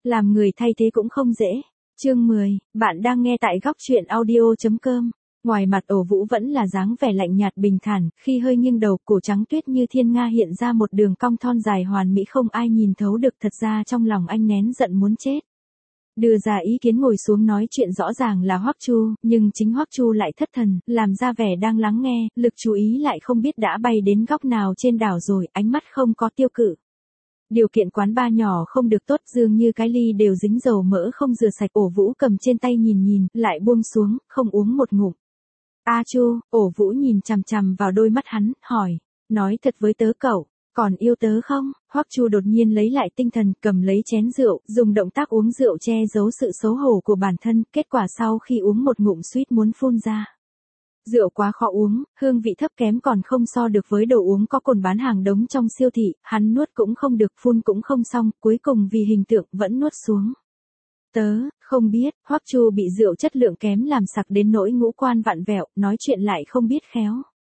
làm người thay thế cũng không dễ. Chương 10, bạn đang nghe tại góc truyện audio.com. Ngoài mặt Ổ Vũ vẫn là dáng vẻ lạnh nhạt bình thản, khi hơi nghiêng đầu, cổ trắng tuyết như thiên nga hiện ra một đường cong thon dài hoàn mỹ không ai nhìn thấu được, thật ra trong lòng anh nén giận muốn chết. Đưa ra ý kiến ngồi xuống nói chuyện rõ ràng là Hoắc Chu, nhưng chính Hoắc Chu lại thất thần, làm ra vẻ đang lắng nghe, lực chú ý lại không biết đã bay đến góc nào trên đảo rồi, ánh mắt không có tiêu cự. Điều kiện quán bar nhỏ không được tốt, dường như cái ly đều dính dầu mỡ không rửa sạch. Ổ Vũ cầm trên tay nhìn, lại buông xuống, không uống một ngụm. A Chu, Ổ Vũ nhìn chằm chằm vào đôi mắt hắn, hỏi, nói thật với tớ cậu, còn yêu tớ không? Hoắc Chu đột nhiên lấy lại tinh thần, cầm lấy chén rượu, dùng động tác uống rượu che giấu sự xấu hổ của bản thân, kết quả sau khi uống một ngụm suýt muốn phun ra. Rượu quá khó uống, hương vị thấp kém còn không so được với đồ uống có cồn bán hàng đống trong siêu thị, hắn nuốt cũng không được, phun cũng không xong, cuối cùng vì hình tượng vẫn nuốt xuống. Tớ, không biết, Hoắc Chu bị rượu chất lượng kém làm sặc đến nỗi ngũ quan vặn vẹo, nói chuyện lại không biết khéo.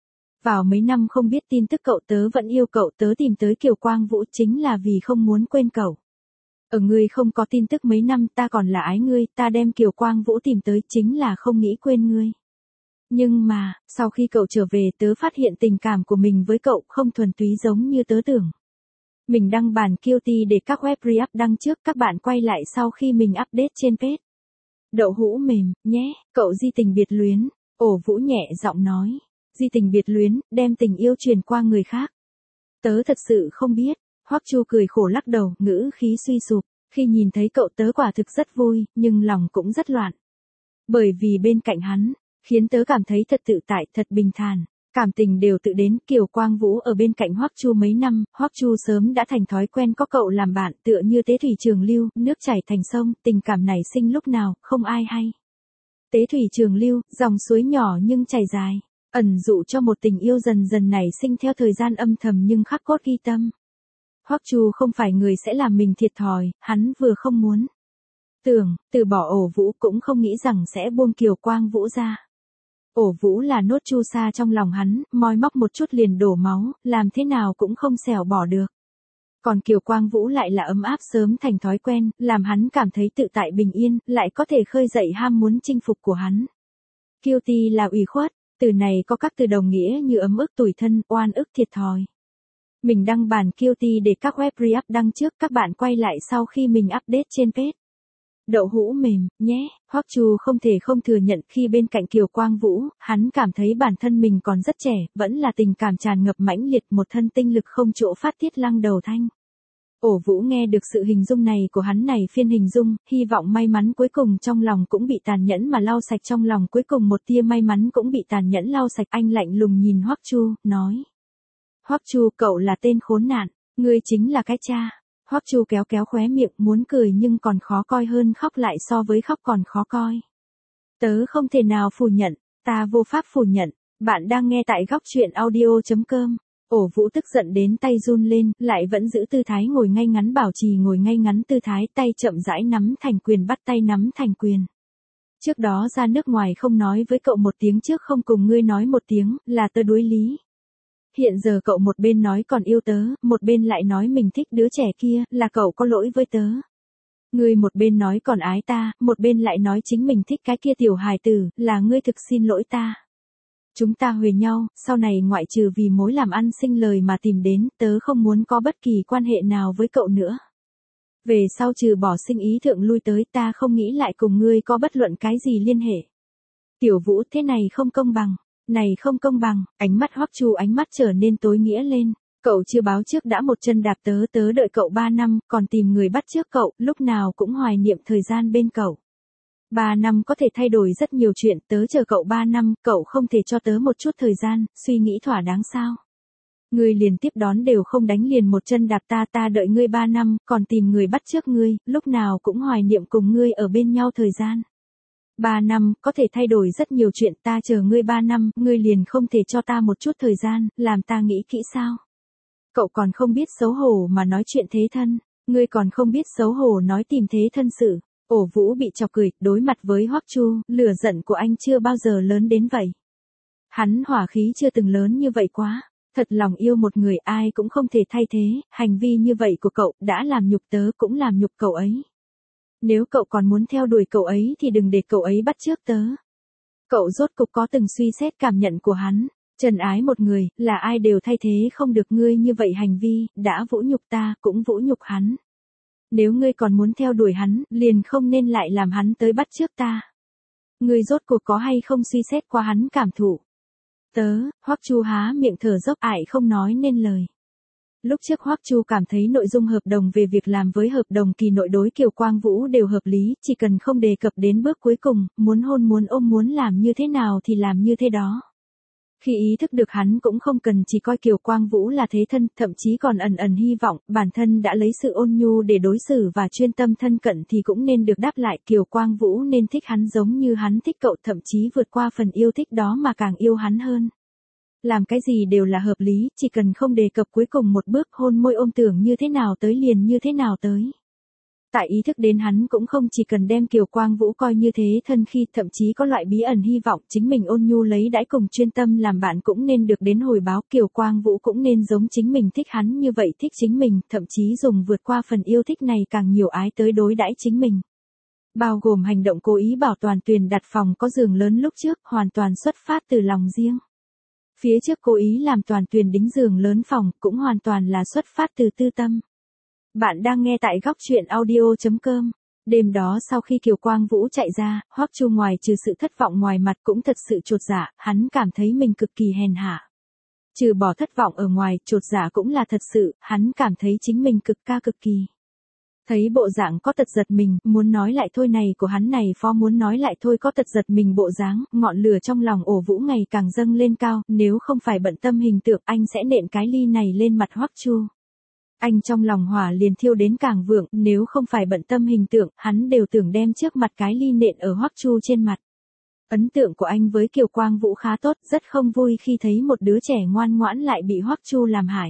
Vào mấy năm không biết tin tức cậu, tớ vẫn yêu cậu, tớ tìm tới Kiều Quang Vũ chính là vì không muốn quên cậu. Ở ngươi không có tin tức mấy năm, ta còn là ái ngươi, ta đem Kiều Quang Vũ tìm tới chính là không nghĩ quên ngươi. Nhưng mà, sau khi cậu trở về tớ phát hiện tình cảm của mình với cậu không thuần túy giống như tớ tưởng. Mình đăng bản guilty để các web re-up đăng trước, các bạn quay lại sau khi mình update trên page. Đậu hũ mềm, nhé, cậu di tình biệt luyến, Ổ Vũ nhẹ giọng nói. Di tình biệt luyến, đem tình yêu truyền qua người khác. Tớ thật sự không biết, Hoắc Chu cười khổ lắc đầu, ngữ khí suy sụp, khi nhìn thấy cậu tớ quả thực rất vui, nhưng lòng cũng rất loạn. Bởi vì bên cạnh hắn, khiến tớ cảm thấy thật tự tại, thật bình thản, cảm tình đều tự đến. Kiều Quang Vũ ở bên cạnh Hoắc Chu mấy năm, Hoắc Chu sớm đã thành thói quen có cậu làm bạn, tựa như tế thủy trường lưu, nước chảy thành sông, tình cảm nảy sinh lúc nào, không ai hay. Tế thủy trường lưu, dòng suối nhỏ nhưng chảy dài, ẩn dụ cho một tình yêu dần dần nảy sinh theo thời gian âm thầm nhưng khắc cốt ghi tâm. Hoắc Chu không phải người sẽ làm mình thiệt thòi, hắn vừa không muốn từ bỏ Ổ Vũ, cũng không nghĩ rằng sẽ buông Kiều Quang Vũ ra. Ổ Vũ là nốt chu sa trong lòng hắn, moi móc một chút liền đổ máu, làm thế nào cũng không xẻo bỏ được. Còn Kiều Quang Vũ lại là ấm áp sớm thành thói quen, làm hắn cảm thấy tự tại bình yên, lại có thể khơi dậy ham muốn chinh phục của hắn. Guilty là ủy khuất, từ này có các từ đồng nghĩa như ấm ức, tủi thân, oan ức, thiệt thòi. Mình đăng bản guilty để các web re-up đăng trước, các bạn quay lại sau khi mình update trên page. Đậu hũ mềm, nhé, Hoắc Chu không thể không thừa nhận khi bên cạnh Kiều Quang Vũ, hắn cảm thấy bản thân mình còn rất trẻ, vẫn là tình cảm tràn ngập mãnh liệt, một thân tinh lực không chỗ phát tiết lăng đầu thanh. Ổ Vũ nghe được sự hình dung này của hắn này phiên hình dung, hy vọng may mắn cuối cùng trong lòng cũng bị tàn nhẫn mà lau sạch, trong lòng cuối cùng một tia may mắn cũng bị tàn nhẫn lau sạch. Anh lạnh lùng nhìn Hoắc Chu, nói. Hoắc Chu, cậu là tên khốn nạn, ngươi chính là cái cha. Hoắc Chu kéo kéo khóe miệng, muốn cười nhưng còn khó coi hơn khóc, lại so với khóc còn khó coi. Tớ không thể nào phủ nhận, ta vô pháp phủ nhận, bạn đang nghe tại góc truyện audio.com. Ổ Vũ tức giận đến tay run lên, lại vẫn giữ tư thái ngồi ngay ngắn, bảo trì ngồi ngay ngắn tư thái, tay chậm rãi nắm thành quyền, bắt tay nắm thành quyền. Trước đó ra nước ngoài không nói với cậu một tiếng, trước không cùng ngươi nói một tiếng, là tớ đối lý. Hiện giờ cậu một bên nói còn yêu tớ, một bên lại nói mình thích đứa trẻ kia, là cậu có lỗi với tớ. Ngươi một bên nói còn ái ta, một bên lại nói chính mình thích cái kia tiểu hài tử, là ngươi thực xin lỗi ta. Chúng ta huề nhau, sau này ngoại trừ vì mối làm ăn sinh lời mà tìm đến, tớ không muốn có bất kỳ quan hệ nào với cậu nữa. Về sau trừ bỏ sinh ý thượng lui tới, ta không nghĩ lại cùng ngươi có bất luận cái gì liên hệ. Tiểu Vũ, thế này không công bằng. Này không công bằng, ánh mắt Hoắc Chu ánh mắt trở nên tối nghĩa lên. Cậu chưa báo trước đã một chân đạp tớ, tớ đợi cậu 3 năm, còn tìm người bắt trước cậu, lúc nào cũng hoài niệm thời gian bên cậu. 3 năm có thể thay đổi rất nhiều chuyện, tớ chờ cậu 3 năm, cậu không thể cho tớ một chút thời gian, suy nghĩ thỏa đáng sao? Ngươi liền tiếp đón đều không đánh liền một chân đạp ta, ta đợi ngươi 3 năm, còn tìm người bắt trước ngươi, lúc nào cũng hoài niệm cùng ngươi ở bên nhau thời gian. 3 năm, có thể thay đổi rất nhiều chuyện, ta chờ ngươi 3 năm, ngươi liền không thể cho ta một chút thời gian, làm ta nghĩ kỹ sao? Cậu còn không biết xấu hổ mà nói chuyện thế thân, ngươi còn không biết xấu hổ nói tìm thế thân sự. Ổ Vũ bị chọc cười, đối mặt với Hoắc Chu, lửa giận của anh chưa bao giờ lớn đến vậy. Hắn hỏa khí chưa từng lớn như vậy quá, thật lòng yêu một người ai cũng không thể thay thế, hành vi như vậy của cậu đã làm nhục tớ cũng làm nhục cậu ấy. Nếu cậu còn muốn theo đuổi cậu ấy thì đừng để cậu ấy bắt chước tớ. Cậu rốt cục có từng suy xét cảm nhận của hắn. Trần ái một người, là ai đều thay thế không được ngươi như vậy hành vi, đã vũ nhục ta, cũng vũ nhục hắn. Nếu ngươi còn muốn theo đuổi hắn, liền không nên lại làm hắn tới bắt chước ta. Ngươi rốt cuộc có hay không suy xét qua hắn cảm thụ. Tớ, Hoắc Chu há miệng thở dốc ải không nói nên lời. Lúc trước Hoắc Chu cảm thấy nội dung hợp đồng về việc làm với hợp đồng kỳ nội đối Kiều Quang Vũ đều hợp lý, chỉ cần không đề cập đến bước cuối cùng, muốn hôn muốn ôm muốn làm như thế nào thì làm như thế đó. Khi ý thức được hắn cũng không cần chỉ coi Kiều Quang Vũ là thế thân, thậm chí còn ẩn ẩn hy vọng, bản thân đã lấy sự ôn nhu để đối xử và chuyên tâm thân cận thì cũng nên được đáp lại, Kiều Quang Vũ nên thích hắn giống như hắn thích cậu, thậm chí vượt qua phần yêu thích đó mà càng yêu hắn hơn. Làm cái gì đều là hợp lý, chỉ cần không đề cập cuối cùng một bước hôn môi ôm tưởng như thế nào tới liền như thế nào tới. Tại ý thức đến hắn cũng không chỉ cần đem Kiều Quang Vũ coi như thế thân khi thậm chí có loại bí ẩn hy vọng chính mình ôn nhu lấy đãi cùng chuyên tâm làm bạn cũng nên được đến hồi báo, Kiều Quang Vũ cũng nên giống chính mình thích hắn như vậy thích chính mình, thậm chí dùng vượt qua phần yêu thích này càng nhiều ái tới đối đãi chính mình. Bao gồm hành động cố ý bảo Toàn Tuyền đặt phòng có giường lớn lúc trước hoàn toàn xuất phát từ lòng riêng. Phía trước cố ý làm Toàn Tuyền đính giường lớn phòng cũng hoàn toàn là xuất phát từ tư tâm. Bạn đang nghe tại góc truyện audio.com. Đêm đó sau khi Kiều Quang Vũ chạy ra, Hoắc Chu ngoài trừ sự thất vọng ngoài mặt cũng thật sự chột dạ, hắn cảm thấy mình cực kỳ hèn hạ. Trừ bỏ thất vọng ở ngoài, chột dạ cũng là thật sự, hắn cảm thấy chính mình cực kỳ. Thấy bộ dạng có tật giật mình, muốn nói lại thôi này của hắn này phó muốn nói lại thôi có tật giật mình bộ dáng, ngọn lửa trong lòng Ổ Vũ ngày càng dâng lên cao, nếu không phải bận tâm hình tượng anh sẽ nện cái ly này lên mặt Hoắc Chu. Anh trong lòng hỏa liền thiêu đến càng vượng, nếu không phải bận tâm hình tượng, hắn đều tưởng đem trước mặt cái ly nện ở Hoắc Chu trên mặt. Ấn tượng của anh với Kiều Quang Vũ khá tốt, rất không vui khi thấy một đứa trẻ ngoan ngoãn lại bị Hoắc Chu làm hại.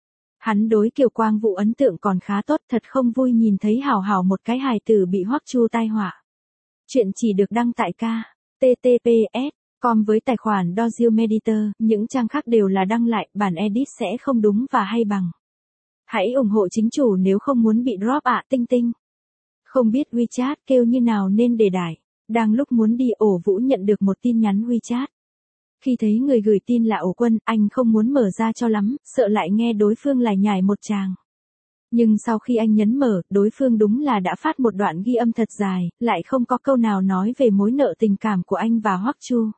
Hắn đối Kiều Quang Vũ ấn tượng còn khá tốt, thật không vui nhìn thấy hảo một cái hài tử bị Hoắc Chu tai họa. Chuyện chỉ được đăng tại https://com với tài khoản Dozier Meditor, những trang khác đều là đăng lại, bản edit sẽ không đúng và hay bằng. Hãy ủng hộ chính chủ nếu không muốn bị drop ạ tinh tinh. Không biết WeChat kêu như nào nên để đải. Đang lúc muốn đi Ổ Vũ nhận được một tin nhắn WeChat. Khi thấy người gửi tin là Ổ Quân, anh không muốn mở ra cho lắm, sợ lại nghe đối phương lải nhải một tràng. Nhưng sau khi anh nhấn mở, đối phương đúng là đã phát một đoạn ghi âm thật dài, lại không có câu nào nói về mối nợ tình cảm của anh và Hoắc Chu.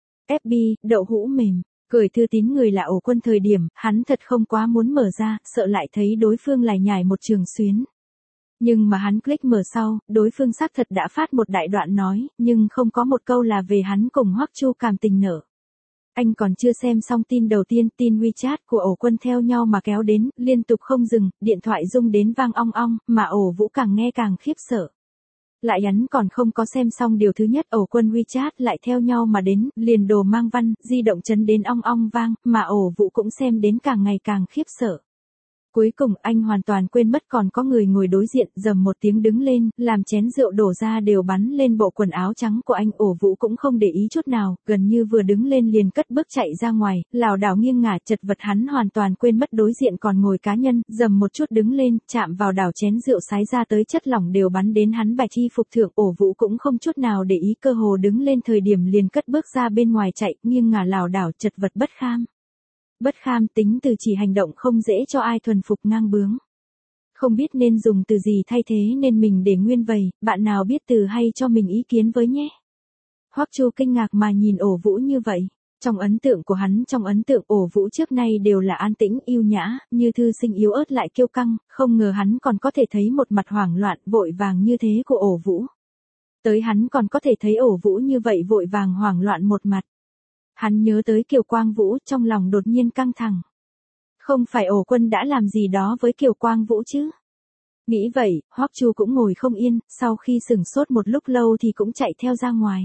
FB, đậu hũ mềm. Gửi thư tín người là Ổ Quân thời điểm, hắn thật không quá muốn mở ra, sợ lại thấy đối phương lải nhải một trường xuyến. Nhưng mà hắn click mở sau, đối phương xác thật đã phát một đại đoạn nói, nhưng không có một câu là về hắn cùng Hoắc Chu cảm tình nợ. Anh còn chưa xem xong tin đầu tiên, tin WeChat của Ổ Quân theo nhau mà kéo đến, liên tục không dừng, điện thoại rung đến vang ong ong, mà Ổ Vũ càng nghe càng khiếp sợ. Lại hắn còn không có xem xong điều thứ nhất, Ổ Quân WeChat lại theo nhau mà đến, liền đồ mang văn, di động chấn đến ong ong vang, mà Ổ Vũ cũng xem đến càng ngày càng khiếp sợ. Cuối cùng anh hoàn toàn quên mất còn có người ngồi đối diện, rầm một tiếng đứng lên, làm chén rượu đổ ra đều bắn lên bộ quần áo trắng của anh. Ổ Vũ cũng không để ý chút nào, gần như vừa đứng lên liền cất bước chạy ra ngoài, lảo đảo nghiêng ngả chật vật, hắn hoàn toàn quên mất đối diện còn ngồi cá nhân, rầm một chút đứng lên, chạm vào đảo chén rượu sái ra tới chất lỏng đều bắn đến hắn bạch y phục thượng. Ổ Vũ cũng không chút nào để ý, cơ hồ đứng lên thời điểm liền cất bước ra bên ngoài chạy, nghiêng ngả lảo đảo chật vật bất kham. Bất kham tính từ chỉ hành động không dễ cho ai thuần phục ngang bướng. Không biết nên dùng từ gì thay thế nên mình để nguyên vậy, bạn nào biết từ hay cho mình ý kiến với nhé. Hoắc Chu kinh ngạc mà nhìn Ổ Vũ như vậy. Trong ấn tượng của hắn, trong ấn tượng Ổ Vũ trước nay đều là an tĩnh, yêu nhã, như thư sinh yếu ớt lại kiêu căng, không ngờ hắn còn có thể thấy một mặt hoảng loạn, vội vàng như thế của Ổ Vũ. Tới hắn còn có thể thấy Ổ Vũ như vậy vội vàng hoảng loạn một mặt. Hắn nhớ tới Kiều Quang Vũ, trong lòng đột nhiên căng thẳng. Không phải Ổ Quân đã làm gì đó với Kiều Quang Vũ chứ? Nghĩ vậy, Hoắc Chu cũng ngồi không yên, sau khi sửng sốt một lúc lâu thì cũng chạy theo ra ngoài.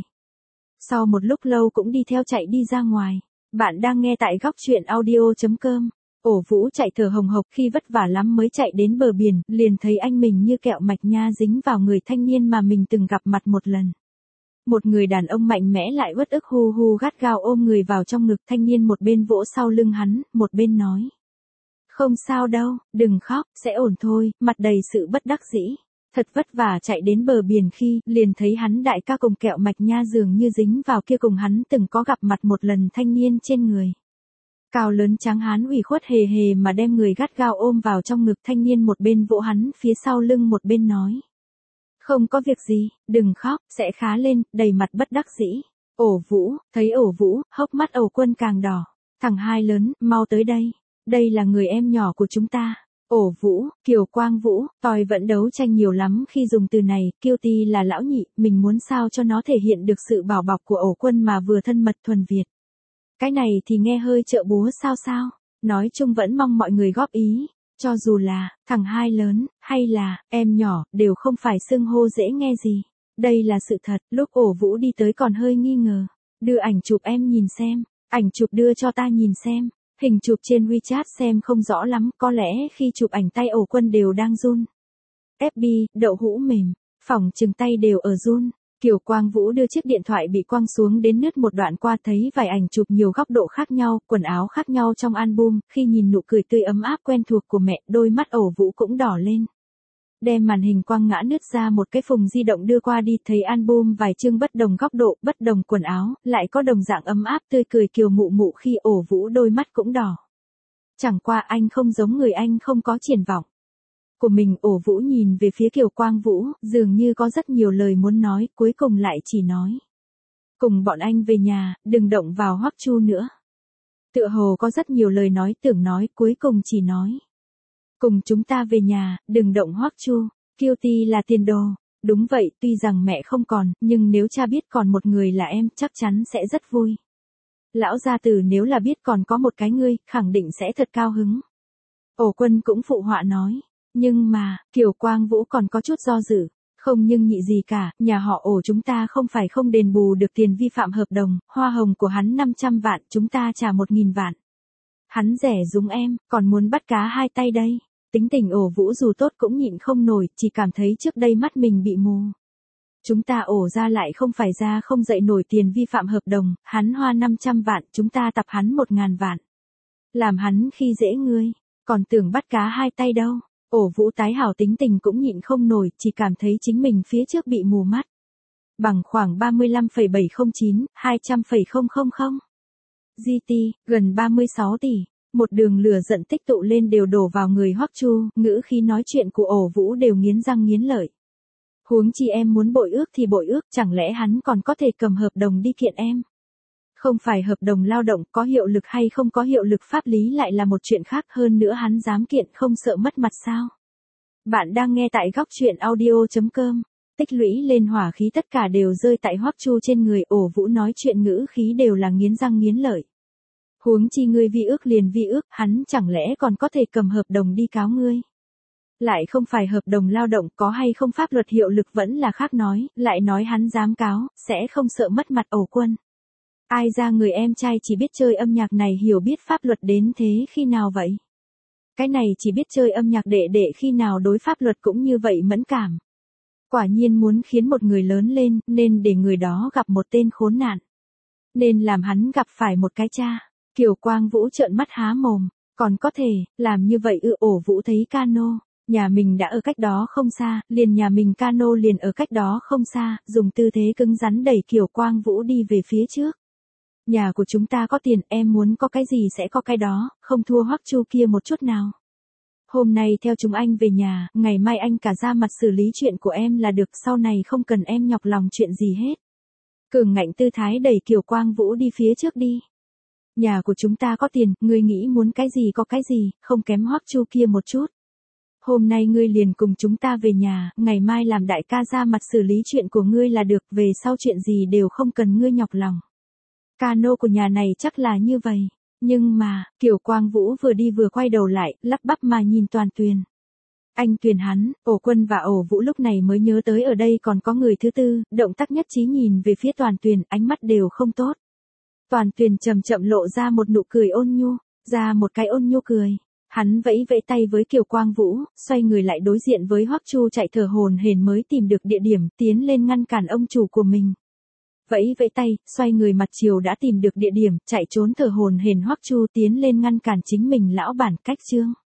Sau một lúc lâu cũng đi theo chạy đi ra ngoài. Bạn đang nghe tại góc truyện audio.com. Ổ Vũ chạy thở hồng hộc, khi vất vả lắm mới chạy đến bờ biển, liền thấy anh mình như kẹo mạch nha dính vào người thanh niên mà mình từng gặp mặt một lần. Một người đàn ông mạnh mẽ lại uất ức hu hu gắt gao ôm người vào trong ngực, thanh niên một bên vỗ sau lưng hắn, một bên nói. Không sao đâu, đừng khóc, sẽ ổn thôi, mặt đầy sự bất đắc dĩ. Thật vất vả chạy đến bờ biển khi liền thấy hắn đại ca cùng kẹo mạch nha dường như dính vào kia cùng hắn từng có gặp mặt một lần thanh niên trên người. Cao lớn trắng hán ủy khuất hề hề mà đem người gắt gao ôm vào trong ngực, thanh niên một bên vỗ hắn phía sau lưng một bên nói. Không có việc gì, đừng khóc, sẽ khá lên, đầy mặt bất đắc dĩ. Ổ Vũ, thấy Ổ Vũ, hốc mắt Ổ Quân càng đỏ. Thằng hai lớn, mau tới đây. Đây là người em nhỏ của chúng ta. Ổ Vũ, Kiều Quang Vũ, tòi vẫn đấu tranh nhiều lắm khi dùng từ này, kiêu ti là lão nhị, mình muốn sao cho nó thể hiện được sự bảo bọc của Ổ Quân mà vừa thân mật thuần Việt. Cái này thì nghe hơi trợ búa sao. Nói chung vẫn mong mọi người góp ý. Cho dù là, thằng hai lớn, hay là, em nhỏ, đều không phải xưng hô dễ nghe gì. Đây là sự thật, lúc Ổ Vũ đi tới còn hơi nghi ngờ. Đưa ảnh chụp em nhìn xem, ảnh chụp đưa cho ta nhìn xem. Hình chụp trên WeChat xem không rõ lắm, có lẽ khi chụp ảnh tay Ổ Quân đều đang run. FB, đậu hũ mềm, phỏng chừng tay đều ở run. Kiều Quang Vũ đưa chiếc điện thoại bị quăng xuống đến nứt một đoạn qua, thấy vài ảnh chụp nhiều góc độ khác nhau, quần áo khác nhau trong album, khi nhìn nụ cười tươi ấm áp quen thuộc của mẹ, đôi mắt Ổ Vũ cũng đỏ lên. Đem màn hình quăng ngã nứt ra một cái phùng di động đưa qua đi, thấy album vài chương bất đồng góc độ, bất đồng quần áo, lại có đồng dạng ấm áp tươi cười Kiều Mụ Mụ khi Ổ Vũ đôi mắt cũng đỏ. Chẳng qua anh không giống người anh không có triển vọng. Của mình. Ổ Vũ nhìn về phía Kiều Quang Vũ, dường như có rất nhiều lời muốn nói, cuối cùng lại chỉ nói. Cùng bọn anh về nhà, đừng động vào Hoắc Chu nữa. Tựa hồ có rất nhiều lời nói tưởng nói, cuối cùng chỉ nói. Cùng chúng ta về nhà, đừng động Hoắc Chu, kiêu ti là tiền đồ. Đúng vậy, tuy rằng mẹ không còn, nhưng nếu cha biết còn một người là em, chắc chắn sẽ rất vui. Lão gia tử nếu là biết còn có một cái ngươi, khẳng định sẽ thật cao hứng. Ổ Quân cũng phụ họa nói. Nhưng mà, Kiều Quang Vũ còn có chút do dự. Không nhưng nhị gì cả, nhà họ Ổ chúng ta không phải không đền bù được tiền vi phạm hợp đồng, hoa hồng của hắn 500 vạn, chúng ta trả 1.000 vạn. Hắn rẻ rúng em, còn muốn bắt cá hai tay đây. Tính tình Ổ Vũ dù tốt cũng nhịn không nổi, chỉ cảm thấy trước đây mắt mình bị mù. Chúng ta Ổ ra lại không phải ra không dậy nổi tiền vi phạm hợp đồng, hắn hoa 500 vạn, chúng ta tập hắn 1.000 vạn. Làm hắn khi dễ ngươi, còn tưởng bắt cá hai tay đâu. Ổ Vũ tái hảo tính tình cũng nhịn không nổi, chỉ cảm thấy chính mình phía trước bị mù mắt. Bằng khoảng 35,709, 200,000. GT, gần 36 tỷ. Một đường lửa giận tích tụ lên đều đổ vào người Hoắc Chu, ngữ khí nói chuyện của Ổ Vũ đều nghiến răng nghiến lợi. Huống chi em muốn bội ước thì bội ước, chẳng lẽ hắn còn có thể cầm hợp đồng đi kiện em? Không phải hợp đồng lao động có hiệu lực hay không có hiệu lực pháp lý lại là một chuyện khác, hơn nữa hắn dám kiện không sợ mất mặt sao? Bạn đang nghe tại góc truyện audio.com. Tích lũy lên hỏa khí tất cả đều rơi tại Hoắc Chu trên người. Ổ Vũ nói chuyện ngữ khí đều là nghiến răng nghiến lợi. Huống chi ngươi vi ước liền vi ước, hắn chẳng lẽ còn có thể cầm hợp đồng đi cáo ngươi? Lại không phải hợp đồng lao động, có hay không pháp luật hiệu lực vẫn là khác nói, lại nói hắn dám cáo, sẽ không sợ mất mặt. Ổ Quân. Ai ra người em trai chỉ biết chơi âm nhạc này hiểu biết pháp luật đến thế khi nào vậy? Cái này chỉ biết chơi âm nhạc đệ đệ khi nào đối pháp luật cũng như vậy mẫn cảm. Quả nhiên muốn khiến một người lớn lên, nên để người đó gặp một tên khốn nạn. Nên làm hắn gặp phải một cái cha. Kiều Quang Vũ trợn mắt há mồm, còn có thể, làm như vậy ư? Ổ Vũ thấy cano, nhà mình đã ở cách đó không xa, liền nhà mình cano liền ở cách đó không xa, dùng tư thế cứng rắn đẩy Kiều Quang Vũ đi về phía trước. Nhà của chúng ta có tiền, em muốn có cái gì sẽ có cái đó, không thua Hoắc Chu kia một chút nào. Hôm nay theo chúng anh về nhà, ngày mai anh cả ra mặt xử lý chuyện của em là được, sau này không cần em nhọc lòng chuyện gì hết. Cường ngạnh tư thái đẩy Kiều Quang Vũ đi phía trước đi. Nhà của chúng ta có tiền, ngươi nghĩ muốn cái gì có cái gì, không kém Hoắc Chu kia một chút. Hôm nay ngươi liền cùng chúng ta về nhà, ngày mai làm đại ca ra mặt xử lý chuyện của ngươi là được, về sau chuyện gì đều không cần ngươi nhọc lòng. Cano của nhà này chắc là như vậy. Nhưng mà, Kiều Quang Vũ vừa đi vừa quay đầu lại, lắp bắp mà nhìn Toàn Tuyền. Anh Tuyền hắn, Ổ Quân và Ổ Vũ lúc này mới nhớ tới ở đây còn có người thứ tư, động tác nhất trí nhìn về phía Toàn Tuyền, ánh mắt đều không tốt. Toàn Tuyền chậm chậm lộ ra một nụ cười ôn nhu, ra một cái ôn nhu cười. Hắn vẫy vẫy tay với Kiều Quang Vũ, xoay người lại đối diện với Hoắc Chu chạy thở hổn hển mới tìm được địa điểm, tiến lên ngăn cản ông chủ của mình. Vẫy vẫy tay, xoay người mặt chiều đã tìm được địa điểm, chạy trốn thở hổn hển Hoắc Chu tiến lên ngăn cản chính mình lão bản. Cách chương